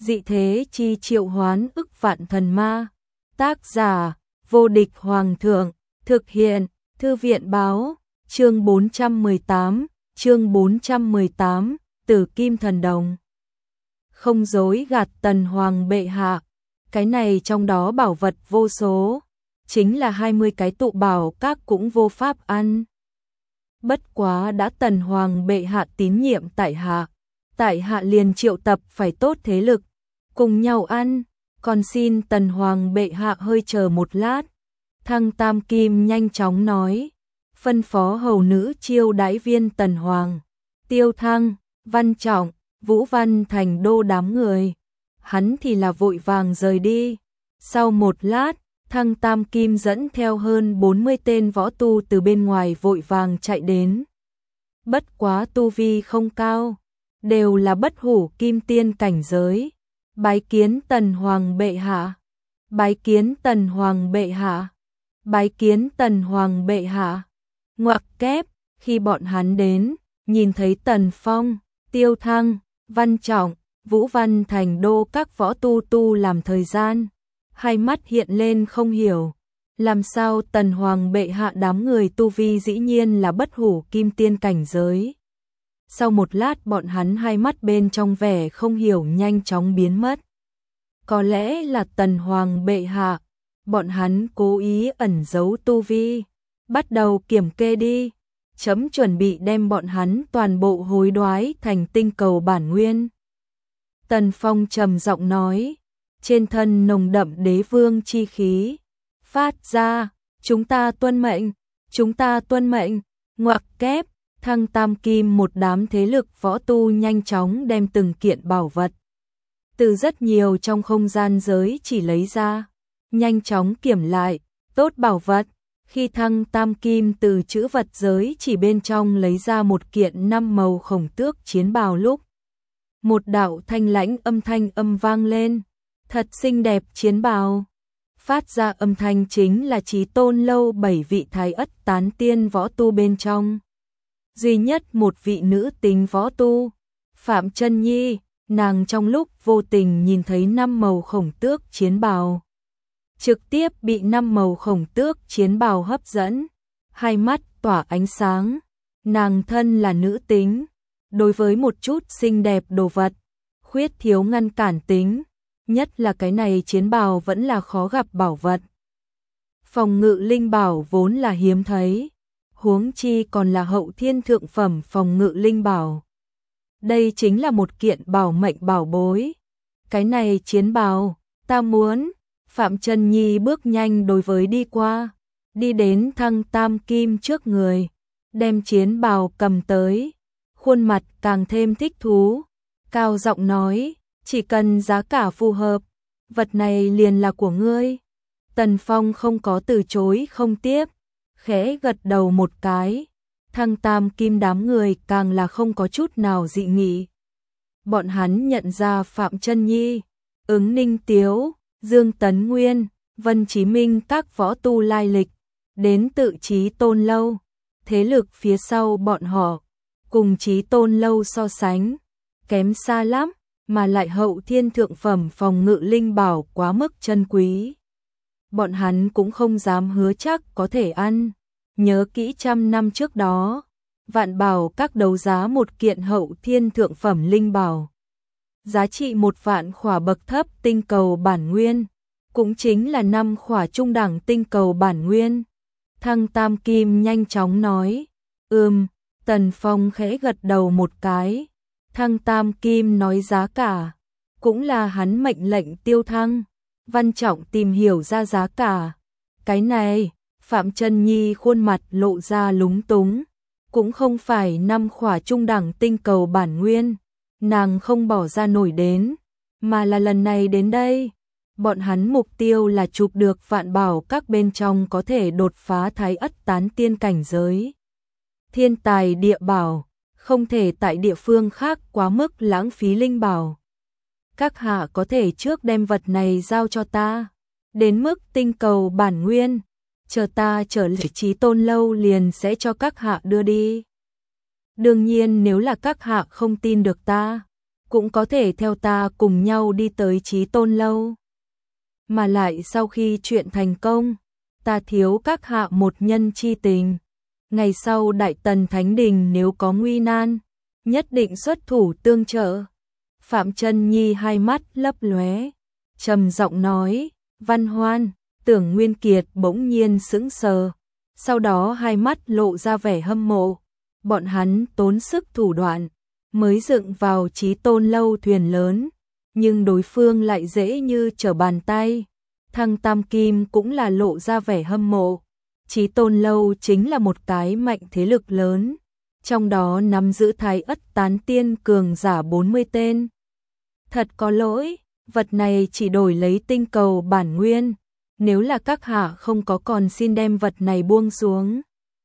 dị thế chi triệu hoán ức vạn thần ma. Tác giả, vô địch hoàng thượng, thực hiện, thư viện báo, chương 418, Tử Kim Thần Đồng. Không dối gạt Tần Hoàng bệ hạ, cái này trong đó bảo vật vô số, chính là 20 cái tụ bảo các cũng vô pháp ăn. Bất quá đã Tần Hoàng bệ hạ tín nhiệm tại hạ liền triệu tập phải tốt thế lực, cùng nhau ăn, còn xin Tần Hoàng bệ hạ hơi chờ một lát. Thăng Tam Kim nhanh chóng nói, phân phó hầu nữ chiêu đãi viên Tần Hoàng, Tiêu Thăng, Văn Trọng, Vũ Văn Thành đô đám người. Hắn thì là vội vàng rời đi. Sau một lát, Thăng Tam Kim dẫn theo hơn 40 tên võ tu từ bên ngoài vội vàng chạy đến. Bất quá tu vi không cao, đều là bất hủ kim tiên cảnh giới. Bái kiến Tần Hoàng bệ hạ, bái kiến Tần Hoàng bệ hạ, bái kiến Tần Hoàng bệ hạ. Ngoặc kép, khi bọn hắn đến, nhìn thấy Tần Phong, Tiêu Thăng, Văn Trọng, Vũ Văn Thành đô các võ tu làm thời gian, hai mắt hiện lên không hiểu, làm sao Tần Hoàng bệ hạ đám người tu vi dĩ nhiên là bất hủ kim tiên cảnh giới. Sau một lát bọn hắn hai mắt bên trong vẻ không hiểu nhanh chóng biến mất. Có lẽ là Tần Hoàng bệ hạ, bọn hắn cố ý ẩn giấu tu vi, bắt đầu kiểm kê đi, chấm chuẩn bị đem bọn hắn toàn bộ hối đoái thành tinh cầu bản nguyên. Tần Phong trầm giọng nói, trên thân nồng đậm đế vương chi khí phát ra, chúng ta tuân mệnh, ngoặc kép. Thăng Tam Kim một đám thế lực võ tu nhanh chóng đem từng kiện bảo vật từ rất nhiều trong không gian giới chỉ lấy ra, nhanh chóng kiểm lại, tốt bảo vật. Khi Thăng Tam Kim từ trữ vật giới chỉ bên trong lấy ra một kiện 5 màu khổng tước chiến bào lúc, một đạo thanh lãnh âm vang lên, thật xinh đẹp chiến bào. Phát ra âm thanh chính là Chí Tôn lâu 7 vị thái ất tán tiên võ tu bên trong. Duy nhất một vị nữ tính võ tu, Phạm Chân Nhi, nàng trong lúc vô tình nhìn thấy 5 màu khổng tước chiến bào, trực tiếp bị 5 màu khổng tước chiến bào hấp dẫn, hai mắt tỏa ánh sáng. Nàng thân là nữ tính, đối với một chút xinh đẹp đồ vật, khuyết thiếu ngăn cản tính, nhất là cái này chiến bào vẫn là khó gặp bảo vật. Phòng ngự linh bảo vốn là hiếm thấy, huống chi còn là hậu thiên thượng phẩm phòng ngự linh bảo. Đây chính là một kiện bảo mệnh bảo bối. Cái này chiến bào, ta muốn. Phạm Chân Nhi bước nhanh đối với đi qua, đi đến Thăng Tam Kim trước người, đem chiến bào cầm tới, khuôn mặt càng thêm thích thú, cao giọng nói, chỉ cần giá cả phù hợp, vật này liền là của ngươi. Tần Phong không có từ chối không tiếp, khẽ gật đầu một cái. Thăng Tam Kim đám người càng là không có chút nào dị nghị. Bọn hắn nhận ra Phạm Chân Nhi, Ứng Ninh Tiếu, Dương Tấn Nguyên, Vân Chí Minh các võ tu lai lịch, đến tự Chí Tôn lâu, thế lực phía sau bọn họ, cùng Chí Tôn lâu so sánh, kém xa lắm, mà lại hậu thiên thượng phẩm phòng ngự linh bảo quá mức chân quý. Bọn hắn cũng không dám hứa chắc có thể ăn. Nhớ kỹ 100 năm trước đó, Vạn Bảo các đấu giá một kiện hậu thiên thượng phẩm linh bảo, giá trị 1 vạn khỏa bậc thấp tinh cầu bản nguyên, cũng chính là 5 khỏa trung đẳng tinh cầu bản nguyên. Thăng Tam Kim nhanh chóng nói, Tần Phong khẽ gật đầu một cái. Thăng Tam Kim nói giá cả, cũng là hắn mệnh lệnh Tiêu Thăng, Văn Trọng tìm hiểu ra giá cả. Cái này, Phạm Chân Nhi khuôn mặt lộ ra lúng túng, cũng không phải 5 khỏa trung đẳng tinh cầu bản nguyên, nàng không bỏ ra nổi đến, mà là lần này đến đây, bọn hắn mục tiêu là chụp được Vạn Bảo các bên trong có thể đột phá thái ất tán tiên cảnh giới. Thiên tài địa bảo, không thể tại địa phương khác quá mức lãng phí linh bảo. Các hạ có thể trước đem vật này giao cho ta, đến mức tinh cầu bản nguyên, chờ ta trở lại Chí Tôn lâu liền sẽ cho các hạ đưa đi. Đương nhiên nếu là các hạ không tin được ta, cũng có thể theo ta cùng nhau đi tới Chí Tôn lâu. Mà lại sau khi chuyện thành công, ta thiếu các hạ một nhân chi tình. Ngày sau Đại Tần Thánh Đình nếu có nguy nan, nhất định xuất thủ tương trợ. Phạm Chân Nhi hai mắt lấp lóe, trầm giọng nói, Văn Hoan. Tưởng Nguyên Kiệt bỗng nhiên sững sờ, sau đó hai mắt lộ ra vẻ hâm mộ. Bọn hắn tốn sức thủ đoạn, mới dựng vào Chí Tôn lâu thuyền lớn, nhưng đối phương lại dễ như trở bàn tay. Thăng Tam Kim cũng là lộ ra vẻ hâm mộ. Chí Tôn lâu chính là một cái mạnh thế lực lớn, trong đó nắm giữ Thái Ất Tán Tiên cường giả 40 tên. Thật có lỗi, vật này chỉ đổi lấy tinh cầu bản nguyên, nếu là các hạ không có còn xin đem vật này buông xuống.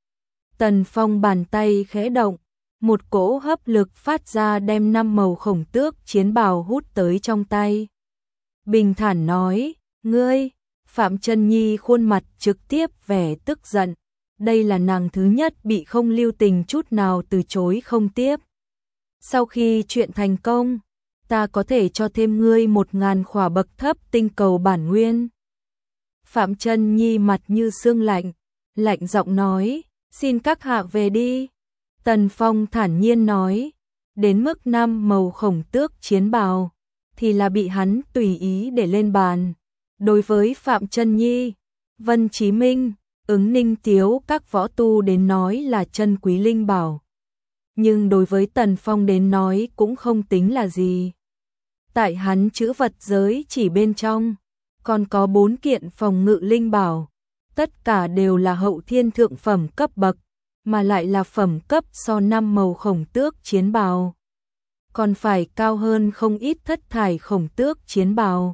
Tần Phong bàn tay khẽ động, một cỗ hấp lực phát ra đem 5 màu khổng tước chiến bào hút tới trong tay. Bình thản nói, ngươi. Phạm Chân Nhi khuôn mặt trực tiếp vẻ tức giận. Đây là nàng thứ nhất bị không lưu tình chút nào từ chối không tiếp. Sau khi chuyện thành công, ta có thể cho thêm ngươi 1000 khỏa bậc thấp tinh cầu bản nguyên. Phạm Chân Nhi mặt như xương lạnh, lạnh giọng nói, xin các hạ về đi. Tần Phong thản nhiên nói, đến mức 5 màu khổng tước chiến bào, thì là bị hắn tùy ý để lên bàn. Đối với Phạm Chân Nhi, Vân Chí Minh, Ứng Ninh Tiếu các võ tu đến nói là chân quý linh bảo. Nhưng đối với Tần Phong đến nói cũng không tính là gì. Tại hắn chữ vật giới chỉ bên trong, còn có 4 kiện phòng ngự linh bảo. Tất cả đều là hậu thiên thượng phẩm cấp bậc, mà lại là phẩm cấp so 5 màu khổng tước chiến bào. Còn phải cao hơn không ít thất thải khổng tước chiến bào.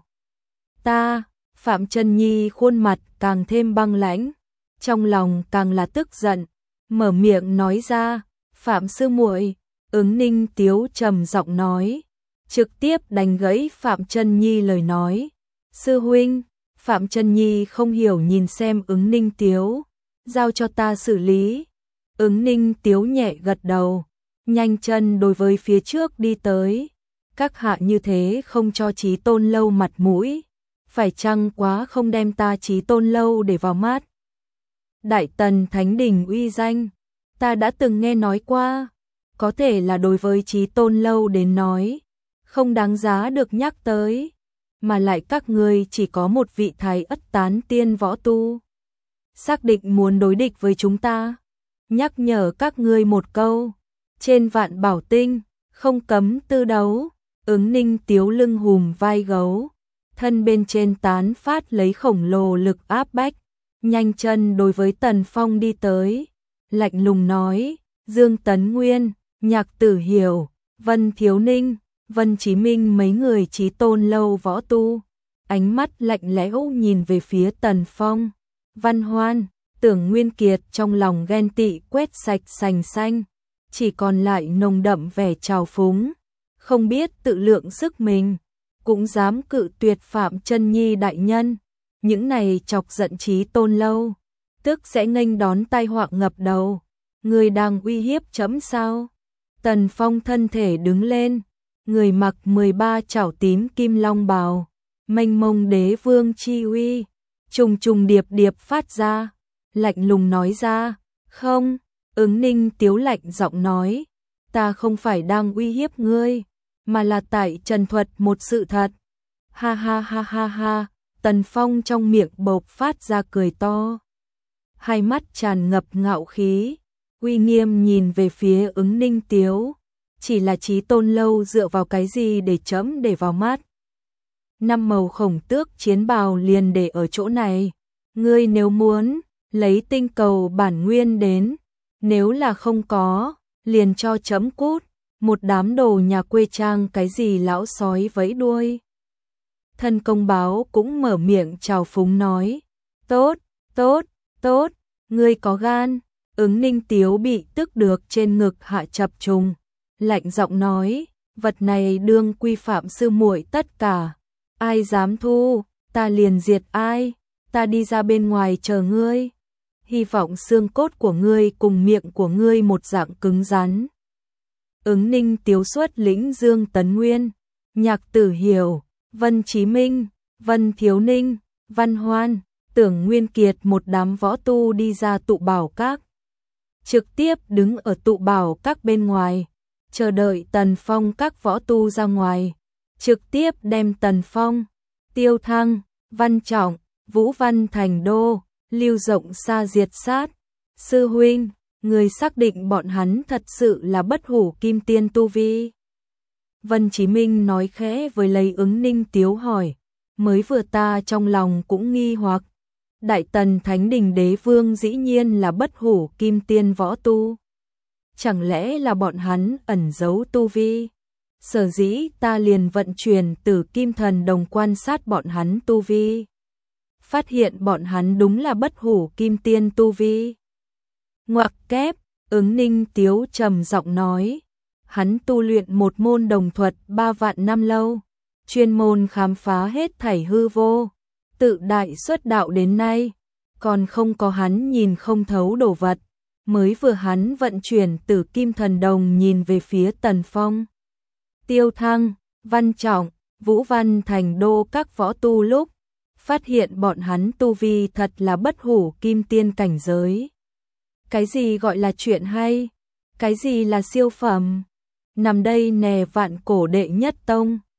Ta, Phạm Chân Nhi khuôn mặt càng thêm băng lãnh, trong lòng càng là tức giận, mở miệng nói ra, Phạm sư muội. Ứng Ninh Tiếu trầm giọng nói, trực tiếp đánh gãy Phạm Chân Nhi lời nói. Sư huynh. Phạm Chân Nhi không hiểu nhìn xem Ứng Ninh Tiếu, giao cho ta xử lý. Ứng Ninh Tiếu nhẹ gật đầu, nhanh chân đối với phía trước đi tới. Các hạ như thế không cho Chí Tôn lâu mặt mũi, phải chăng quá không đem ta Chí Tôn lâu để vào mắt. Đại Tần Thánh Đình uy danh, ta đã từng nghe nói qua, có thể là đối với Chí Tôn lâu đến nói, không đáng giá được nhắc tới, mà lại các ngươi chỉ có một vị Thái Ất Tán Tiên võ tu. Xác định muốn đối địch với chúng ta, nhắc nhở các ngươi một câu, trên Vạn Bảo Tinh, không cấm tư đấu. Ứng Ninh Tiếu lưng hùm vai gấu, thân bên trên tán phát lấy khổng lồ lực áp bách, nhanh chân đối với Tần Phong đi tới, lạnh lùng nói, Dương Tấn Nguyên, Nhạc Tử Hiểu, Vân Thiếu Ninh, Vân Chí Minh mấy người Chí Tôn lâu võ tu, ánh mắt lạnh lẽo nhìn về phía Tần Phong. Văn Hoan, Tưởng Nguyên Kiệt trong lòng ghen tị quét sạch sành xanh, chỉ còn lại nồng đậm vẻ trào phúng, không biết tự lượng sức mình, cũng dám cự tuyệt Phạm Chân Nhi đại nhân. Những này chọc giận Chí Tôn lâu, tức sẽ nghênh đón tai họa ngập đầu. Người đang uy hiếp chấm sao? Tần Phong thân thể đứng lên, người mặc 13 chảo tím kim long bào, mênh mông đế vương chi uy, trùng trùng điệp điệp phát ra, lạnh lùng nói ra, không. Ứng Ninh Tiếu lạnh giọng nói, ta không phải đang uy hiếp ngươi, mà là tại trần thuật một sự thật. Ha ha ha ha ha. Tần Phong trong miệng bộc phát ra cười to, hai mắt tràn ngập ngạo khí, uy nghiêm nhìn về phía Ứng Ninh Tiếu, chỉ là Chí Tôn lâu dựa vào cái gì để chấm để vào mắt? 5 màu khổng tước chiến bào liền để ở chỗ này, ngươi nếu muốn, lấy tinh cầu bản nguyên đến, nếu là không có, liền cho chấm cút, một đám đồ nhà quê trang cái gì lão sói vẫy đuôi. Thân công báo cũng mở miệng chào phúng nói, tốt, tốt, tốt, ngươi có gan. Ứng Ninh Tiếu bị tức được trên ngực hạ chập trùng, lạnh giọng nói, vật này đương quy phạm sư muội tất cả, ai dám thu, ta liền diệt ai, ta đi ra bên ngoài chờ ngươi, hy vọng xương cốt của ngươi cùng miệng của ngươi một dạng cứng rắn. Ứng Ninh Tiếu xuất lĩnh Dương Tấn Nguyên, Nhạc Tử Hiểu, Vân Chí Minh, Vân Thiếu Ninh, Văn Hoan, Tưởng Nguyên Kiệt một đám võ tu đi ra tụ bảo các. Trực tiếp đứng ở tụ bảo các bên ngoài, chờ đợi Tần Phong các võ tu ra ngoài, trực tiếp đem Tần Phong, Tiêu Thăng, Văn Trọng, Vũ Văn Thành Đô, Lưu Rộng Sa diệt sát. Sư huynh, người xác định bọn hắn thật sự là bất hủ kim tiên tu vi. Vân Chí Minh nói khẽ với lấy Ứng Ninh Tiếu hỏi, mới vừa ta trong lòng cũng nghi hoặc, Đại Tần Thánh Đình Đế Vương dĩ nhiên là bất hủ kim tiên võ tu. Chẳng lẽ là bọn hắn ẩn giấu tu vi? Sở dĩ ta liền vận chuyển Tử Kim Thần Đồng quan sát bọn hắn tu vi. Phát hiện bọn hắn đúng là bất hủ kim tiên tu vi. Ngoặc kép, Ứng Ninh Tiếu trầm giọng nói, hắn tu luyện một môn đồng thuật 3 vạn năm lâu, chuyên môn khám phá hết thảy hư vô, tự đại xuất đạo đến nay, còn không có hắn nhìn không thấu đồ vật. Mới vừa hắn vận chuyển Tử Kim Thần Đồng nhìn về phía Tần Phong, Tiêu Thăng, Văn Trọng, Vũ Văn Thành Đô các võ tu lúc, phát hiện bọn hắn tu vi thật là bất hủ kim tiên cảnh giới. Cái gì gọi là chuyện hay? Cái gì là siêu phẩm? Nằm đây nè vạn cổ đệ nhất tông.